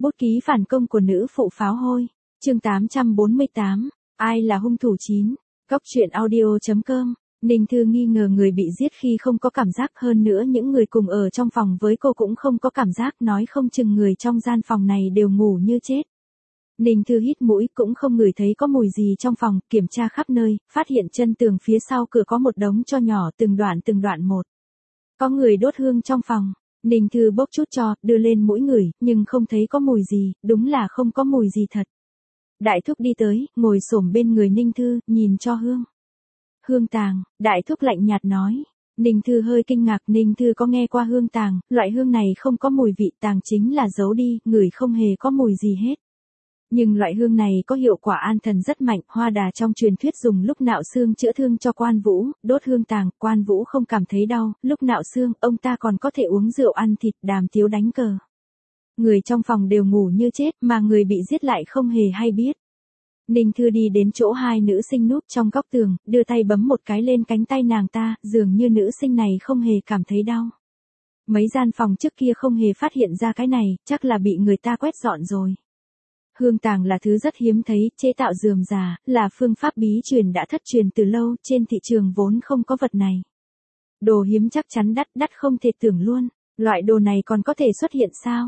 Bút ký phản công của nữ phụ pháo hôi. Chương 848. Ai là hung thủ 9. Góc truyện audio.com. Ninh Thư nghi ngờ người bị giết khi không có cảm giác, hơn nữa những người cùng ở trong phòng với cô cũng không có cảm giác, nói không chừng người trong gian phòng này đều ngủ như chết. Ninh Thư hít mũi, cũng không ngửi thấy có mùi gì trong phòng, kiểm tra khắp nơi, phát hiện chân tường phía sau cửa có một đống tro nhỏ từng đoạn một. Có người đốt hương trong phòng. Ninh Thư bốc chút tro, đưa lên mũi ngửi, nhưng không thấy có mùi gì, đúng là không có mùi gì thật. Đại thúc đi tới, ngồi xổm bên người Ninh Thư, nhìn cho hương. Hương tàng, đại thúc lạnh nhạt nói. Ninh Thư hơi kinh ngạc, Ninh Thư có nghe qua hương tàng, loại hương này không có mùi vị, tàng chính là giấu đi, ngửi không hề có mùi gì hết. Nhưng loại hương này có hiệu quả an thần rất mạnh, Hoa Đà trong truyền thuyết dùng lúc nạo xương chữa thương cho Quan Vũ, đốt hương tàng, Quan Vũ không cảm thấy đau, lúc nạo xương, ông ta còn có thể uống rượu ăn thịt, đàm tiếu đánh cờ. Người trong phòng đều ngủ như chết, mà người bị giết lại không hề hay biết. Ninh Thư đi đến chỗ hai nữ sinh núp trong góc tường, đưa tay bấm một cái lên cánh tay nàng ta, dường như nữ sinh này không hề cảm thấy đau. Mấy gian phòng trước kia không hề phát hiện ra cái này, chắc là bị người ta quét dọn rồi. Hương tàng là thứ rất hiếm thấy, chế tạo rườm rà, là phương pháp bí truyền đã thất truyền từ lâu, trên thị trường vốn không có vật này. Đồ hiếm chắc chắn đắt không thể tưởng luôn, loại đồ này còn có thể xuất hiện sao?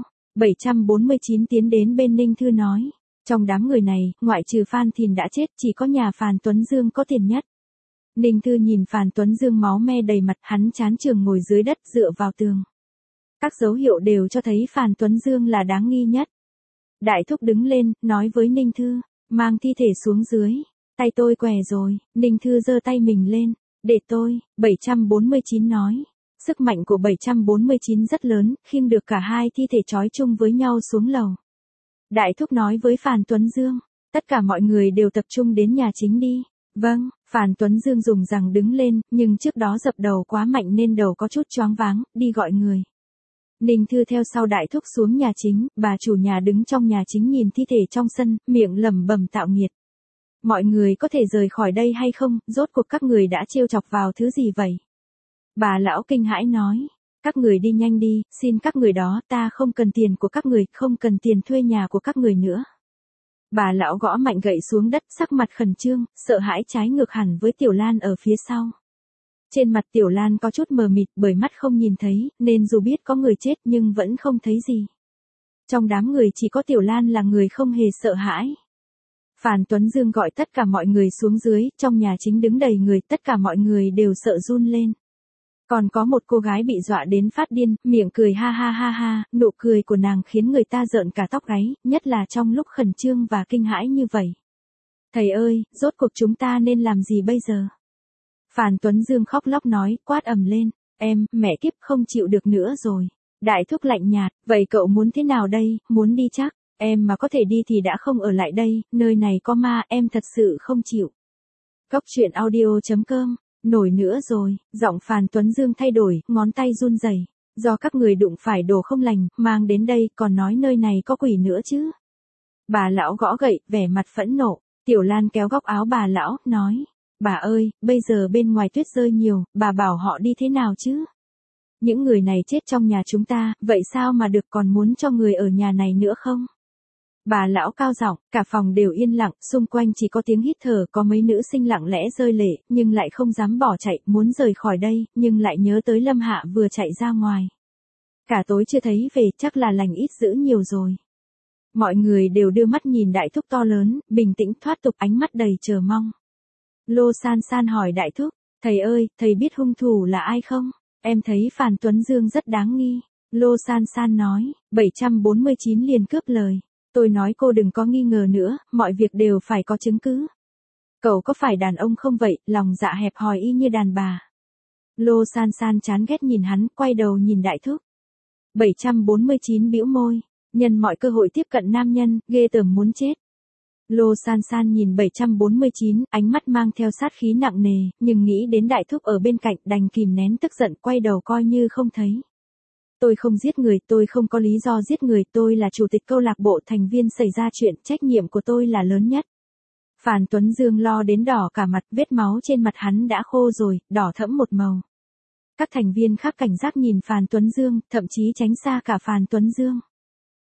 749 tiến đến bên Ninh Thư nói. Trong đám người này, ngoại trừ Phan Thìn đã chết, chỉ có nhà Phàn Tuấn Dương có tiền nhất. Ninh Thư nhìn Phàn Tuấn Dương máu me đầy mặt, hắn chán trường ngồi dưới đất dựa vào tường. Các dấu hiệu đều cho thấy Phàn Tuấn Dương là đáng nghi nhất. Đại thúc đứng lên, nói với Ninh Thư, mang thi thể xuống dưới. Tay tôi què rồi, Ninh Thư giơ tay mình lên, để tôi, 749 nói. Sức mạnh của 749 rất lớn, khiêng được cả hai thi thể trói chung với nhau xuống lầu. Đại thúc nói với Phàn Tuấn Dương, tất cả mọi người đều tập trung đến nhà chính đi. Vâng, Phàn Tuấn Dương dùng rằng đứng lên, nhưng trước đó dập đầu quá mạnh nên đầu có chút choáng váng, đi gọi người. Ninh Thư theo sau đại thúc xuống nhà chính, bà chủ nhà đứng trong nhà chính nhìn thi thể trong sân, miệng lẩm bẩm tạo nghiệt. Mọi người có thể rời khỏi đây hay không, rốt cuộc các người đã trêu chọc vào thứ gì vậy? Bà lão kinh hãi nói, các người đi nhanh đi, xin các người đó, ta không cần tiền của các người, không cần tiền thuê nhà của các người nữa. Bà lão gõ mạnh gậy xuống đất, sắc mặt khẩn trương, sợ hãi trái ngược hẳn với Tiểu Lan ở phía sau. Trên mặt Tiểu Lan có chút mờ mịt bởi mắt không nhìn thấy, nên dù biết có người chết nhưng vẫn không thấy gì. Trong đám người chỉ có Tiểu Lan là người không hề sợ hãi. Phàn Tuấn Dương gọi tất cả mọi người xuống dưới, trong nhà chính đứng đầy người, tất cả mọi người đều sợ run lên. Còn có một cô gái bị dọa đến phát điên, miệng cười ha ha ha ha, nụ cười của nàng khiến người ta rợn cả tóc gáy, nhất là trong lúc khẩn trương và kinh hãi như vậy. Thầy ơi, rốt cuộc chúng ta nên làm gì bây giờ? Phàn Tuấn Dương khóc lóc nói, quát ầm lên, em, mẹ kiếp không chịu được nữa rồi. Đại thúc lạnh nhạt, vậy cậu muốn thế nào đây, muốn đi chắc, em mà có thể đi thì đã không ở lại đây, nơi này có ma, em thật sự không chịu. Góc truyện audio.com. Nổi nữa rồi, giọng Phàn Tuấn Dương thay đổi, ngón tay run rẩy. Do các người đụng phải đồ không lành, mang đến đây, còn nói nơi này có quỷ nữa chứ. Bà lão gõ gậy, vẻ mặt phẫn nộ. Tiểu Lan kéo góc áo bà lão, nói, bà ơi, bây giờ bên ngoài tuyết rơi nhiều, bà bảo họ đi thế nào chứ? Những người này chết trong nhà chúng ta, vậy sao mà được, còn muốn cho người ở nhà này nữa không? Bà lão cao giọng, cả phòng đều yên lặng, xung quanh chỉ có tiếng hít thở, có mấy nữ sinh lặng lẽ rơi lệ, nhưng lại không dám bỏ chạy, muốn rời khỏi đây, nhưng lại nhớ tới Lâm Hạ vừa chạy ra ngoài. Cả tối chưa thấy về, chắc là lành ít dữ nhiều rồi. Mọi người đều đưa mắt nhìn đại thúc to lớn, bình tĩnh thoát tục, ánh mắt đầy chờ mong. Lô San San hỏi đại thúc, thầy ơi, thầy biết hung thủ là ai không? Em thấy Phàn Tuấn Dương rất đáng nghi. Lô San San nói, 749 liền cướp lời. Tôi nói cô đừng có nghi ngờ nữa, mọi việc đều phải có chứng cứ. Cậu có phải đàn ông không vậy, lòng dạ hẹp hòi y như đàn bà. Lô San San chán ghét nhìn hắn, quay đầu nhìn đại thúc. 749 bĩu môi, nhân mọi cơ hội tiếp cận nam nhân, ghê tởm muốn chết. Lô San San nhìn 749, ánh mắt mang theo sát khí nặng nề, nhưng nghĩ đến đại thúc ở bên cạnh, đành kìm nén tức giận, quay đầu coi như không thấy. Tôi không giết người, tôi không có lý do giết người, tôi là chủ tịch câu lạc bộ, thành viên xảy ra chuyện, trách nhiệm của tôi là lớn nhất. Phàn Tuấn Dương lo đến đỏ cả mặt, vết máu trên mặt hắn đã khô rồi, đỏ thẫm một màu. Các thành viên khác cảnh giác nhìn Phàn Tuấn Dương, thậm chí tránh xa cả Phàn Tuấn Dương.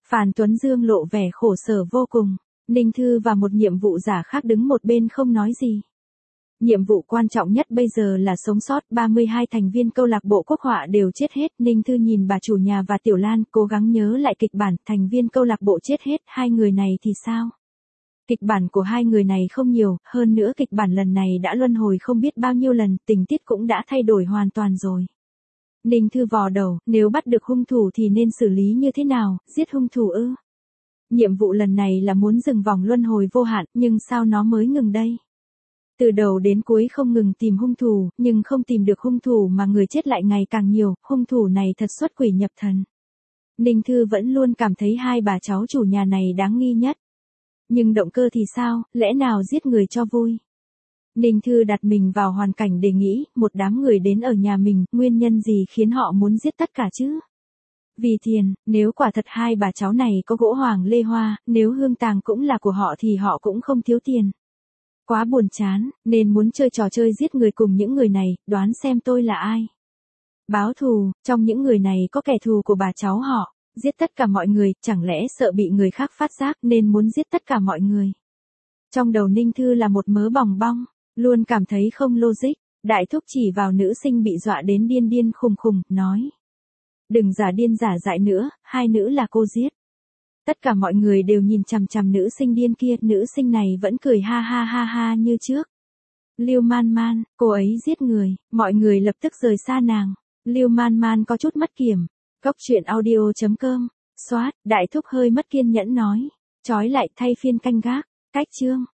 Phan Tuấn Dương lộ vẻ khổ sở vô cùng. Ninh Thư và một nhiệm vụ giả khác đứng một bên không nói gì. Nhiệm vụ quan trọng nhất bây giờ là sống sót, 32 thành viên câu lạc bộ quốc họa đều chết hết. Ninh Thư nhìn bà chủ nhà và Tiểu Lan, cố gắng nhớ lại kịch bản, thành viên câu lạc bộ chết hết, hai người này thì sao? Kịch bản của hai người này không nhiều, hơn nữa kịch bản lần này đã luân hồi không biết bao nhiêu lần, tình tiết cũng đã thay đổi hoàn toàn rồi. Ninh Thư vò đầu, nếu bắt được hung thủ thì nên xử lý như thế nào, giết hung thủ ư? Nhiệm vụ lần này là muốn dừng vòng luân hồi vô hạn, nhưng sao nó mới ngừng đây? Từ đầu đến cuối không ngừng tìm hung thủ, nhưng không tìm được hung thủ mà người chết lại ngày càng nhiều, hung thủ này thật xuất quỷ nhập thần. Ninh Thư vẫn luôn cảm thấy hai bà cháu chủ nhà này đáng nghi nhất. Nhưng động cơ thì sao, lẽ nào giết người cho vui? Ninh Thư đặt mình vào hoàn cảnh để nghĩ, một đám người đến ở nhà mình, nguyên nhân gì khiến họ muốn giết tất cả chứ? Vì tiền, nếu quả thật hai bà cháu này có gỗ hoàng lê hoa, nếu hương tàng cũng là của họ thì họ cũng không thiếu tiền. Quá buồn chán, nên muốn chơi trò chơi giết người cùng những người này, đoán xem tôi là ai. Báo thù, trong những người này có kẻ thù của bà cháu họ, giết tất cả mọi người, chẳng lẽ sợ bị người khác phát giác nên muốn giết tất cả mọi người. Trong đầu Ninh Thư là một mớ bòng bong, luôn cảm thấy không logic. Đại thúc chỉ vào nữ sinh bị dọa đến điên điên khùng khùng, nói. Đừng giả điên giả dại nữa, hai nữ là cô giết. Tất cả mọi người đều nhìn chằm chằm nữ sinh điên kia, nữ sinh này vẫn cười ha ha ha ha như trước. Lưu Man Man, cô ấy giết người, mọi người lập tức rời xa nàng. Lưu Man Man có chút mất kiểm. Cốc truyện audio.com, soát, đại thúc hơi mất kiên nhẫn nói. Chói lại thay phiên canh gác, cách chương.